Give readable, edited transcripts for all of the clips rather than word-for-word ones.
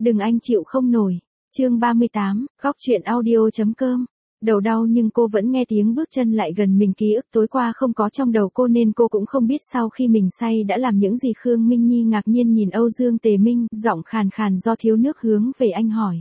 Đừng anh chịu không nổi. Chương 38, góc chuyện audio.com. Đầu đau nhưng cô vẫn nghe tiếng bước chân lại gần mình, ký ức tối qua không có trong đầu cô nên cô cũng không biết sau khi mình say đã làm những gì. Khương Minh Nhi ngạc nhiên nhìn Âu Dương Tề Minh, giọng khàn khàn do thiếu nước hướng về anh hỏi.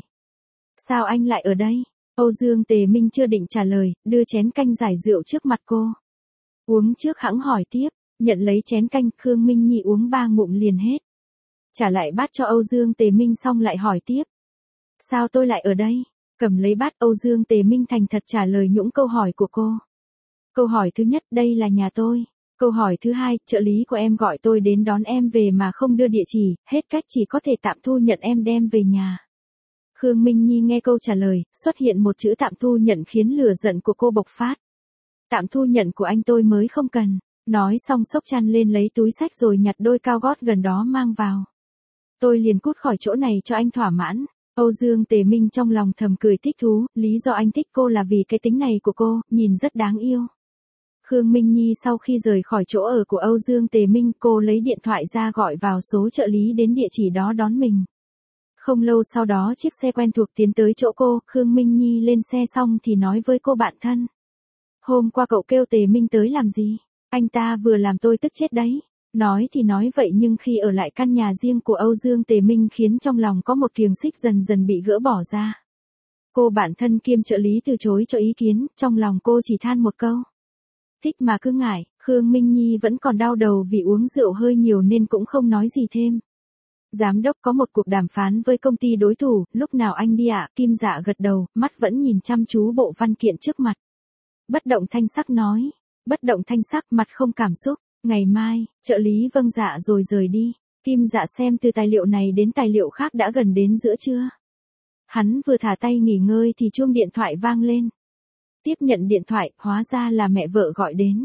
Sao anh lại ở đây? Âu Dương Tề Minh chưa định trả lời, đưa chén canh giải rượu trước mặt cô. Uống trước hẵng hỏi tiếp, nhận lấy chén canh, Khương Minh Nhi uống 3 ngụm liền hết. Trả lại bát cho Âu Dương Tề Minh xong lại hỏi tiếp. Sao tôi lại ở đây? Cầm lấy bát, Âu Dương Tề Minh thành thật trả lời những câu hỏi của cô. Câu hỏi thứ nhất, đây là nhà tôi. Câu hỏi thứ hai, trợ lý của em gọi tôi đến đón em về mà không đưa địa chỉ, hết cách chỉ có thể tạm thu nhận em đem về nhà. Khương Minh Nhi nghe câu trả lời, xuất hiện một chữ tạm thu nhận khiến lửa giận của cô bộc phát. Tạm thu nhận của anh tôi mới không cần. Nói xong xốc chăn lên lấy túi xách rồi nhặt đôi cao gót gần đó mang vào. Tôi liền cút khỏi chỗ này cho anh thỏa mãn. Âu Dương Tề Minh trong lòng thầm cười thích thú, lý do anh thích cô là vì cái tính này của cô, nhìn rất đáng yêu. Khương Minh Nhi sau khi rời khỏi chỗ ở của Âu Dương Tề Minh, cô lấy điện thoại ra gọi vào số trợ lý đến địa chỉ đó đón mình. Không lâu sau đó chiếc xe quen thuộc tiến tới chỗ cô, Khương Minh Nhi lên xe xong thì nói với cô bạn thân. Hôm qua cậu kêu Tề Minh tới làm gì? Anh ta vừa làm tôi tức chết đấy. Nói thì nói vậy nhưng khi ở lại căn nhà riêng của Âu Dương Tề Minh khiến trong lòng có một xiềng xích dần dần bị gỡ bỏ ra. Cô bạn thân kiêm trợ lý từ chối cho ý kiến, trong lòng cô chỉ than một câu. Thích mà cứ ngại, Khương Minh Nhi vẫn còn đau đầu vì uống rượu hơi nhiều nên cũng không nói gì thêm. Giám đốc có một cuộc đàm phán với công ty đối thủ, lúc nào anh đi ạ? Kim Dạ gật đầu, mắt vẫn nhìn chăm chú bộ văn kiện trước mặt. Bất động thanh sắc nói. Bất động thanh sắc, mặt không cảm xúc. Ngày mai, trợ lý vâng dạ rồi rời đi. Kim Dạ xem từ tài liệu này đến tài liệu khác đã gần đến giữa trưa. Hắn vừa thả tay nghỉ ngơi thì chuông điện thoại vang lên. Tiếp nhận điện thoại, hóa ra là mẹ vợ gọi đến.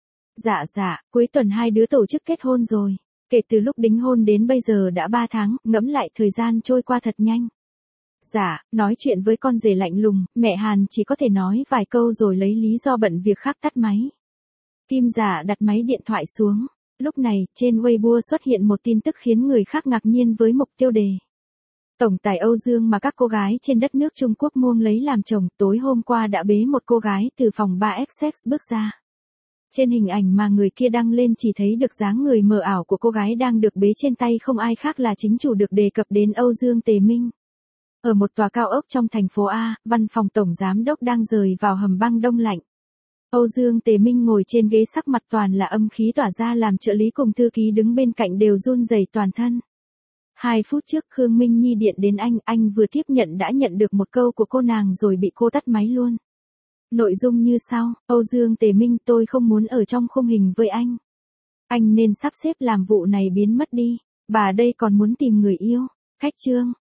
Dạ, cuối tuần hai đứa tổ chức kết hôn rồi. Kể từ lúc đính hôn đến bây giờ đã 3 tháng, ngẫm lại thời gian trôi qua thật nhanh. Dạ, nói chuyện với con rể lạnh lùng, mẹ Hàn chỉ có thể nói vài câu rồi lấy lý do bận việc khác tắt máy. Kim Dạ đặt máy điện thoại xuống. Lúc này, trên Weibo xuất hiện một tin tức khiến người khác ngạc nhiên với mục tiêu đề. Tổng tài Âu Dương mà các cô gái trên đất nước Trung Quốc muông lấy làm chồng, tối hôm qua đã bế một cô gái từ phòng 3XX bước ra. Trên hình ảnh mà người kia đăng lên chỉ thấy được dáng người mờ ảo của cô gái đang được bế trên tay, không ai khác là chính chủ được đề cập đến Âu Dương Tề Minh. Ở một tòa cao ốc trong thành phố A, văn phòng tổng giám đốc đang rời vào hầm băng đông lạnh. Âu Dương Tề Minh ngồi trên ghế, sắc mặt toàn là âm khí tỏa ra làm trợ lý cùng thư ký đứng bên cạnh đều run rẩy toàn thân. 2 phút trước Khương Minh Nhi điện đến anh vừa tiếp nhận đã nhận được một câu của cô nàng rồi bị cô tắt máy luôn. Nội dung như sau, Âu Dương Tề Minh, tôi không muốn ở trong khung hình với anh. Anh nên sắp xếp làm vụ này biến mất đi, bà đây còn muốn tìm người yêu. Khách trương,